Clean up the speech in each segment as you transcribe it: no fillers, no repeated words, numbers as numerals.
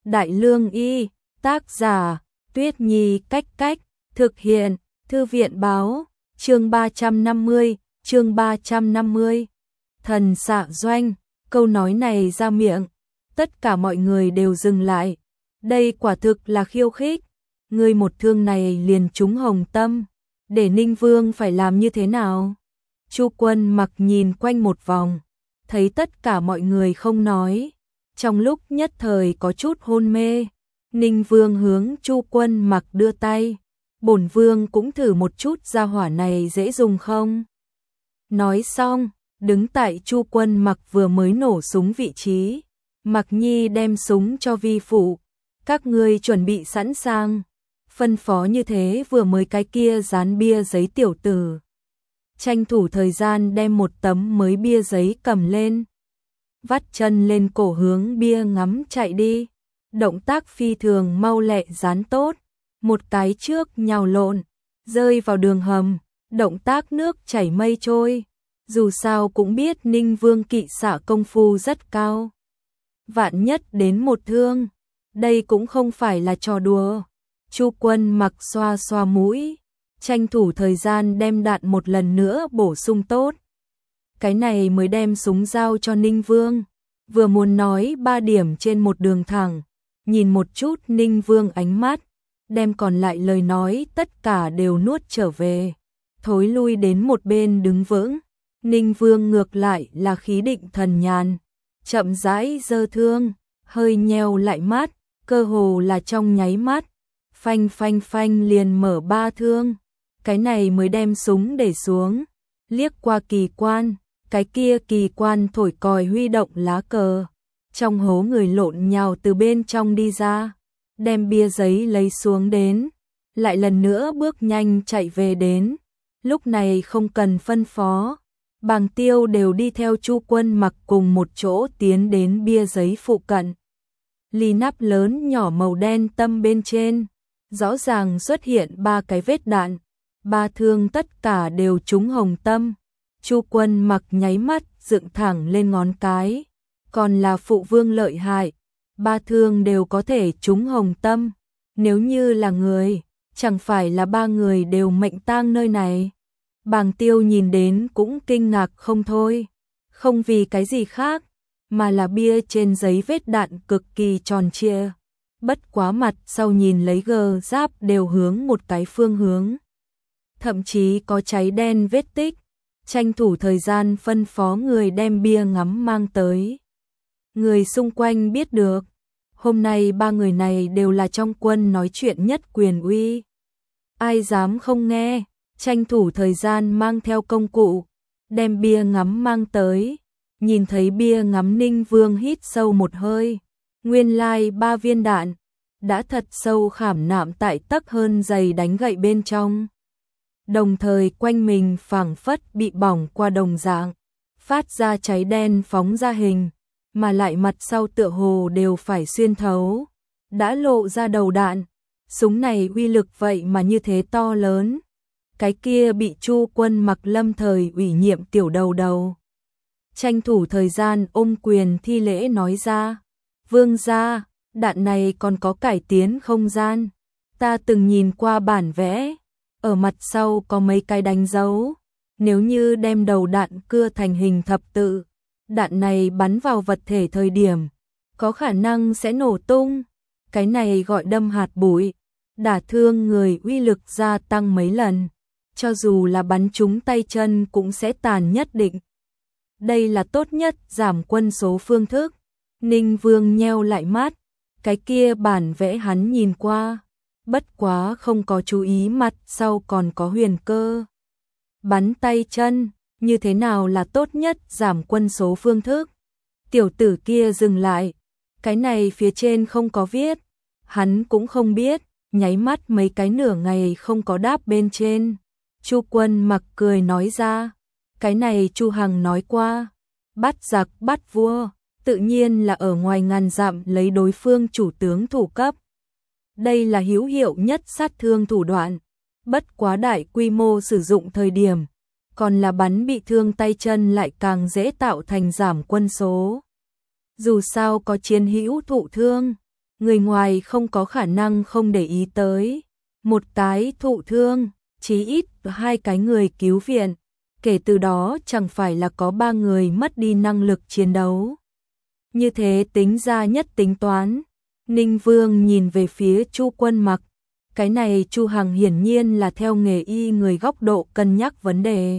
Đại Lương Y, tác giả, Tuyết Nhi Cách Cách, thực hiện, Thư viện báo, chương 350, chương 350. Thần xạ doanh, câu nói này ra miệng, tất cả mọi người đều dừng lại. Đây quả thực là khiêu khích, người một thương này liền trúng hồng tâm, để Ninh Vương phải làm như thế nào? Chu Quân Mặc nhìn quanh một vòng, thấy tất cả mọi người không nói, trong lúc nhất thời có chút hôn mê. Ninh Vương hướng Chu Quân Mặc đưa tay, bổn vương cũng thử một chút gia hỏa này dễ dùng không? Nói xong, đứng tại Chu Quân Mặc vừa mới nổ súng vị trí, Mặc Nhi đem súng cho vi phụ, các ngươi chuẩn bị sẵn sàng. Phân phó như thế vừa mới cái kia dán bia giấy tiểu tử, tranh thủ thời gian đem một tấm mới bia giấy cầm lên, vắt chân lên cổ hướng bia ngắm chạy đi. Động tác phi thường mau lẹ dán tốt, một cái trước nhào lộn, rơi vào đường hầm, động tác nước chảy mây trôi. Dù sao cũng biết Ninh Vương kỵ xạ công phu rất cao, vạn nhất đến một thương, đây cũng không phải là trò đùa. Chu Quân Mặc xoa xoa mũi, tranh thủ thời gian đem đạn một lần nữa bổ sung tốt. Cái này mới đem súng giao cho Ninh Vương, vừa muốn nói 3 điểm trên một đường thẳng, nhìn một chút Ninh Vương ánh mắt, đem còn lại lời nói tất cả đều nuốt trở về, thối lui đến một bên đứng vững. Ninh Vương ngược lại là khí định thần nhàn, chậm rãi giơ thương, hơi nheo lại mắt, cơ hồ là trong nháy mắt, phanh phanh phanh liền mở 3 thương, cái này mới đem súng để xuống, liếc qua kỳ quan, cái kia kỳ quan thổi còi huy động lá cờ, trong hố người lộn nhào từ bên trong đi ra, đem bia giấy lấy xuống đến, lại lần nữa bước nhanh chạy về đến. Lúc này không cần phân phó, Bàng Tiêu đều đi theo Chu Quân Mặc cùng một chỗ tiến đến bia giấy phụ cận. Ly nắp lớn nhỏ màu đen tâm bên trên, rõ ràng xuất hiện 3 cái vết đạn, 3 thương tất cả đều trúng hồng tâm. Chu Quân Mặc nháy mắt dựng thẳng lên ngón cái, còn là phụ vương lợi hại, 3 thương đều có thể trúng hồng tâm, nếu như là người, chẳng phải là 3 người đều mệnh tang nơi này. Bàng Tiêu nhìn đến cũng kinh ngạc không thôi, không vì cái gì khác, mà là bia trên giấy vết đạn cực kỳ tròn trịa, bất quá mặt sau nhìn lấy gờ giáp đều hướng một cái phương hướng, thậm chí có cháy đen vết tích. Tranh thủ thời gian phân phó người đem bia ngắm mang tới. Người xung quanh biết được, hôm nay 3 người này đều là trong quân nói chuyện nhất quyền uy, ai dám không nghe. Tranh thủ thời gian mang theo công cụ, đem bia ngắm mang tới. Nhìn thấy bia ngắm, Ninh Vương hít sâu một hơi, nguyên lai 3 viên đạn đã thật sâu khảm nạm tại tấc hơn dày đánh gậy bên trong, đồng thời quanh mình phảng phất bị bỏng qua đồng dạng, phát ra cháy đen phóng ra hình, mà lại mặt sau tựa hồ đều phải xuyên thấu, đã lộ ra đầu đạn. Súng này uy lực vậy mà như thế to lớn. Cái kia bị Chu Quân Mặc lâm thời ủy nhiệm tiểu đầu đầu, tranh thủ thời gian ôm quyền thi lễ nói ra, vương gia, đạn này còn có cải tiến không gian, ta từng nhìn qua bản vẽ, ở mặt sau có mấy cái đánh dấu, nếu như đem đầu đạn cưa thành hình thập tự, đạn này bắn vào vật thể thời điểm, có khả năng sẽ nổ tung, cái này gọi đâm hạt bụi, đả thương người uy lực gia tăng mấy lần. Cho dù là bắn trúng tay chân cũng sẽ tàn nhất định. Đây là tốt nhất giảm quân số phương thức. Ninh Vương nheo lại mắt, cái kia bản vẽ hắn nhìn qua, bất quá không có chú ý mặt sau còn có huyền cơ. Bắn tay chân, như thế nào là tốt nhất giảm quân số phương thức? Tiểu tử kia dừng lại, cái này phía trên không có viết, hắn cũng không biết, nháy mắt mấy cái nửa ngày không có đáp bên trên. Chu Quân Mặc cười nói ra, cái này Chu Hằng nói qua, bắt giặc bắt vua, tự nhiên là ở ngoài ngàn dặm lấy đối phương chủ tướng thủ cấp. Đây là hữu hiệu nhất sát thương thủ đoạn, bất quá đại quy mô sử dụng thời điểm, còn là bắn bị thương tay chân lại càng dễ tạo thành giảm quân số. Dù sao có chiến hữu thụ thương, người ngoài không có khả năng không để ý tới. Một cái thụ thương, chí ít 2 cái người cứu viện, kể từ đó chẳng phải là có 3 người mất đi năng lực chiến đấu. Như thế tính ra nhất tính toán, Ninh Vương nhìn về phía Chu Quân Mặc, cái này Chu Hằng hiển nhiên là theo nghề y người góc độ cân nhắc vấn đề.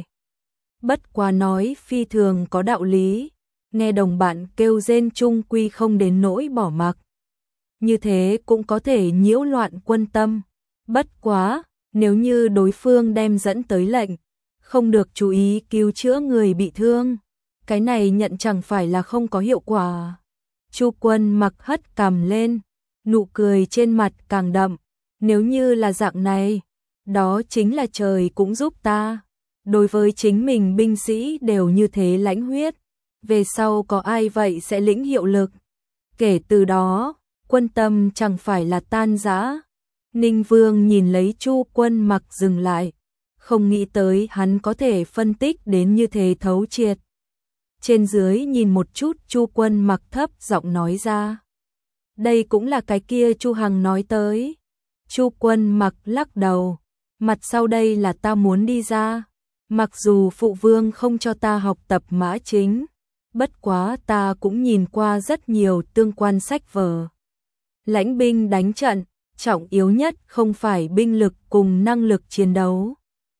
Bất quá nói phi thường có đạo lý, nghe đồng bạn kêu rên chung quy không đến nỗi bỏ mặc. Như thế cũng có thể nhiễu loạn quân tâm. Bất quá, nếu như đối phương đem dẫn tới lệnh, không được chú ý cứu chữa người bị thương, cái này nhận chẳng phải là không có hiệu quả. Chu Quân Mặc hất cằm lên, nụ cười trên mặt càng đậm, nếu như là dạng này, đó chính là trời cũng giúp ta. Đối với chính mình binh sĩ đều như thế lãnh huyết, về sau có ai vậy sẽ lĩnh hiệu lực. Kể từ đó, quân tâm chẳng phải là tan rã. Ninh Vương nhìn lấy Chu Quân Mặc dừng lại, không nghĩ tới hắn có thể phân tích đến như thế thấu triệt. Trên dưới nhìn một chút, Chu Quân Mặc thấp giọng nói ra. Đây cũng là cái kia Chu Hằng nói tới. Chu Quân Mặc lắc đầu, mặt sau đây là ta muốn đi ra. Mặc dù phụ vương không cho ta học tập mã chính, bất quá ta cũng nhìn qua rất nhiều tương quan sách vở. Lãnh binh đánh trận, trọng yếu nhất không phải binh lực cùng năng lực chiến đấu,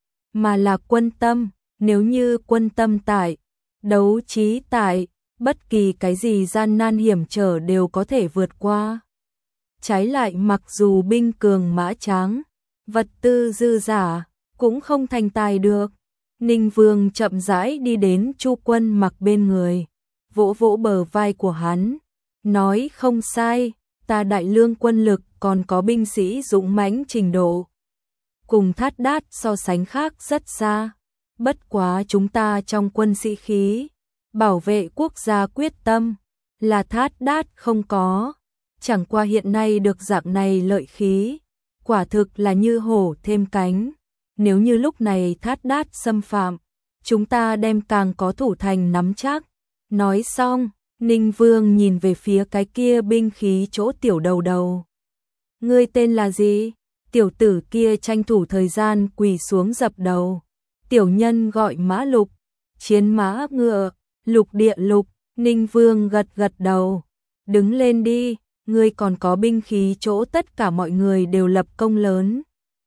mà là quân tâm. Nếu như quân tâm tại, đấu trí tại, bất kỳ cái gì gian nan hiểm trở đều có thể vượt qua. Trái lại mặc dù binh cường mã tráng, vật tư dư giả, cũng không thành tài được. Ninh Vương chậm rãi đi đến Chu Quân Mặc bên người, vỗ vỗ bờ vai của hắn, nói không sai, ta Đại Lương quân lực còn có binh sĩ dũng mãnh trình độ. Cùng Thát Đát so sánh khác rất xa, bất quá chúng ta trong quân sĩ khí, bảo vệ quốc gia quyết tâm, là Thát Đát không có. Chẳng qua hiện nay được dạng này lợi khí, quả thực là như hổ thêm cánh. Nếu như lúc này Thát Đát xâm phạm, chúng ta đem càng có thủ thành nắm chắc. Nói xong, Ninh Vương nhìn về phía cái kia binh khí chỗ tiểu đầu đầu. Ngươi tên là gì? Tiểu tử kia tranh thủ thời gian quỳ xuống dập đầu. Tiểu nhân gọi Mã Lục, chiến mã ngựa, lục địa lục. Ninh Vương gật gật đầu. Đứng lên đi, ngươi còn có binh khí chỗ tất cả mọi người đều lập công lớn.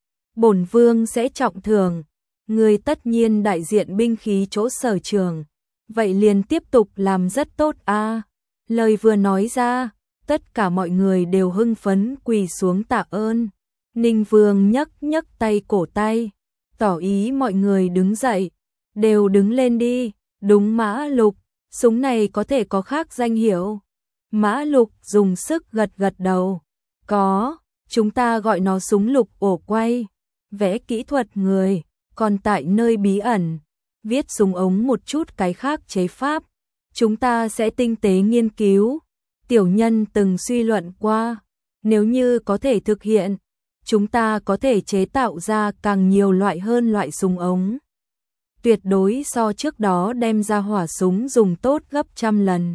Bổn vương sẽ trọng thưởng, ngươi tất nhiên đại diện binh khí chỗ sở trường, vậy liền tiếp tục làm rất tốt a. Lời vừa nói ra, tất cả mọi người đều hưng phấn quỳ xuống tạ ơn. Ninh Vương nhấc nhấc tay cổ tay, tỏ ý mọi người đứng dậy, đều đứng lên đi. Đúng Mã Lục, súng này có thể có khác danh hiệu. Mã Lục dùng sức gật gật đầu. Có, chúng ta gọi nó súng lục ổ quay. Vẽ kỹ thuật người, còn tại nơi bí ẩn, viết súng ống một chút cái khác chế pháp, chúng ta sẽ tinh tế nghiên cứu. Tiểu nhân từng suy luận qua, nếu như có thể thực hiện, chúng ta có thể chế tạo ra càng nhiều loại hơn loại súng ống. Tuyệt đối so trước đó đem ra hỏa súng dùng tốt gấp trăm lần.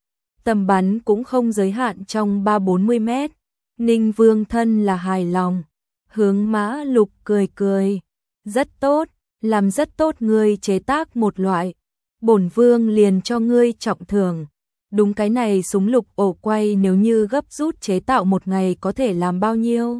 Tầm bắn cũng không giới hạn trong 3-40 mét. Ninh Vương thân là hài lòng. Hướng Mã Lục cười cười. Rất tốt, làm rất tốt, ngươi chế tác một loại. Bổn vương liền cho ngươi trọng thưởng. Đúng cái này súng lục ổ quay nếu như gấp rút chế tạo một ngày có thể làm bao nhiêu?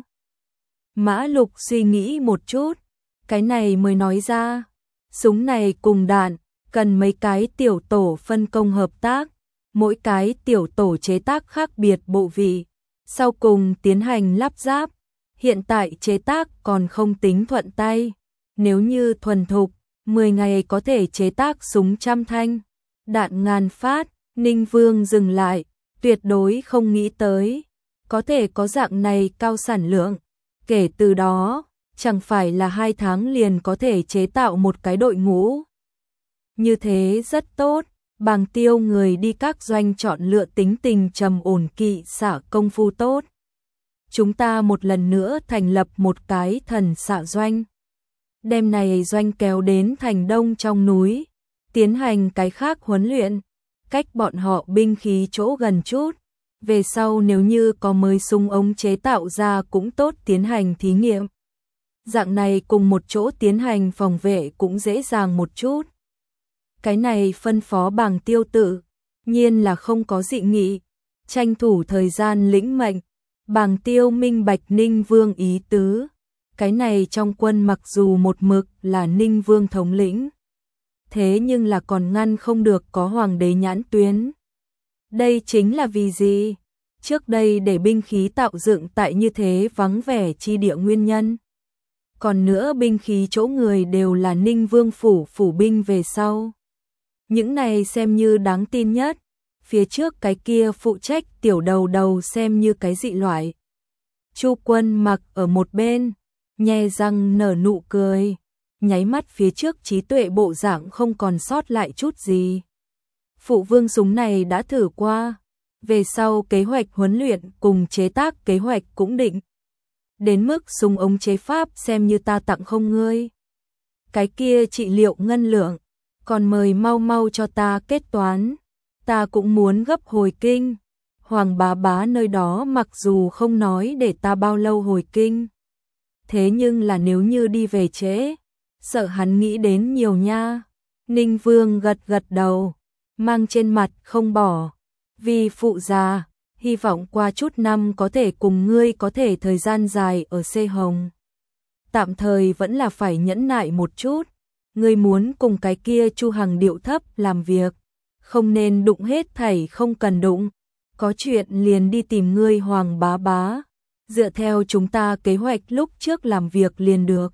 Mã Lục suy nghĩ một chút. Cái này mới nói ra. Súng này cùng đạn, cần mấy cái tiểu tổ phân công hợp tác. Mỗi cái tiểu tổ chế tác khác biệt bộ vị. Sau cùng tiến hành lắp ráp. Hiện tại chế tác còn không tính thuận tay. Nếu như thuần thục, 10 ngày có thể chế tác súng trăm thanh, đạn ngàn phát. Ninh Vương dừng lại, tuyệt đối không nghĩ tới có thể có dạng này cao sản lượng. Kể từ đó, chẳng phải là 2 tháng liền có thể chế tạo một cái đội ngũ. Như thế rất tốt, Bàng Tiêu người đi các doanh chọn lựa tính tình trầm ổn kỵ xạ công phu tốt. Chúng ta một lần nữa thành lập một cái thần xạ doanh. Đêm này doanh kéo đến thành đông trong núi, tiến hành cái khác huấn luyện, cách bọn họ binh khí chỗ gần chút, Về sau nếu như có mới súng ống chế tạo ra cũng tốt tiến hành thí nghiệm. Dạng này cùng một chỗ tiến hành phòng vệ cũng dễ dàng một chút. Cái này phân phó Bàng Tiêu tự nhiên là không có dị nghị, tranh thủ thời gian lĩnh mệnh. Bàng Tiêu minh bạch Ninh Vương ý tứ, cái này trong quân mặc dù một mực là Ninh Vương thống lĩnh, thế nhưng là còn ngăn không được có hoàng đế nhãn tuyến. Đây chính là vì gì? Trước đây để binh khí tạo dựng tại như thế vắng vẻ chi địa nguyên nhân. Còn nữa binh khí chỗ người đều là Ninh Vương phủ binh về sau. Những này xem như đáng tin nhất, phía trước cái kia phụ trách tiểu đầu xem như cái dị loại. Chu Quân mặc ở một bên, nhe răng nở nụ cười, nháy mắt phía trước trí tuệ bộ dạng không còn sót lại chút gì. Phụ vương súng này đã thử qua, về sau kế hoạch huấn luyện cùng chế tác kế hoạch cũng định. Đến mức súng ống chế pháp xem như ta tặng không ngươi. Cái kia trị liệu ngân lượng, còn mời mau cho ta kết toán, ta cũng muốn gấp hồi kinh. Hoàng bá bá nơi đó mặc dù không nói để ta bao lâu hồi kinh, thế nhưng là nếu như đi về trễ, sợ hắn nghĩ đến nhiều nha. Ninh Vương gật đầu, mang trên mặt không bỏ. Vì phụ già, hy vọng qua chút năm có thể cùng ngươi có thể thời gian dài ở C Hồng. Tạm thời vẫn là phải nhẫn nại một chút, ngươi muốn cùng cái kia Chu Hằng điệu thấp làm việc, không nên đụng hết thảy không cần đụng, có chuyện liền đi tìm ngươi Hoàng bá bá, dựa theo chúng ta kế hoạch lúc trước làm việc liền được.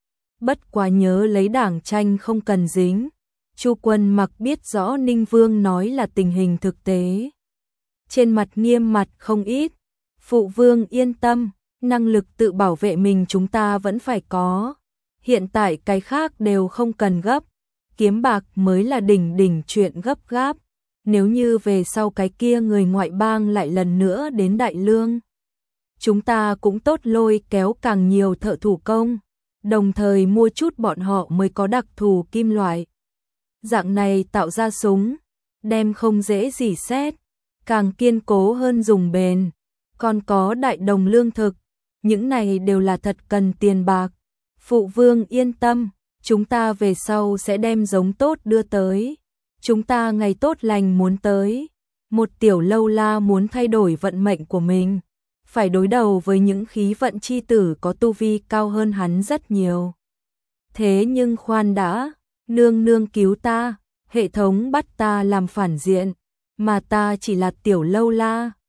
Bất quá nhớ lấy đảng tranh không cần dính. Chu Quân mặc biết rõ Ninh Vương nói là tình hình thực tế. Trên mặt nghiêm mặt không ít. Phụ vương yên tâm, năng lực tự bảo vệ mình chúng ta vẫn phải có. Hiện tại cái khác đều không cần gấp. Kiếm bạc mới là đỉnh chuyện gấp gáp. Nếu như về sau cái kia người ngoại bang lại lần nữa đến Đại Lương, chúng ta cũng tốt lôi kéo càng nhiều thợ thủ công, đồng thời mua chút bọn họ mới có đặc thù kim loại. Dạng này tạo ra súng, đem không dễ dỉ xét, càng kiên cố hơn dùng bền, còn có đại đồng lương thực, những này đều là thật cần tiền bạc. Phụ vương yên tâm, chúng ta về sau sẽ đem giống tốt đưa tới. Chúng ta ngày tốt lành muốn tới, một tiểu lâu la muốn thay đổi vận mệnh của mình, phải đối đầu với những khí vận chi tử có tu vi cao hơn hắn rất nhiều. Thế nhưng khoan đã, nương cứu ta, hệ thống bắt ta làm phản diện, mà ta chỉ là tiểu lâu la,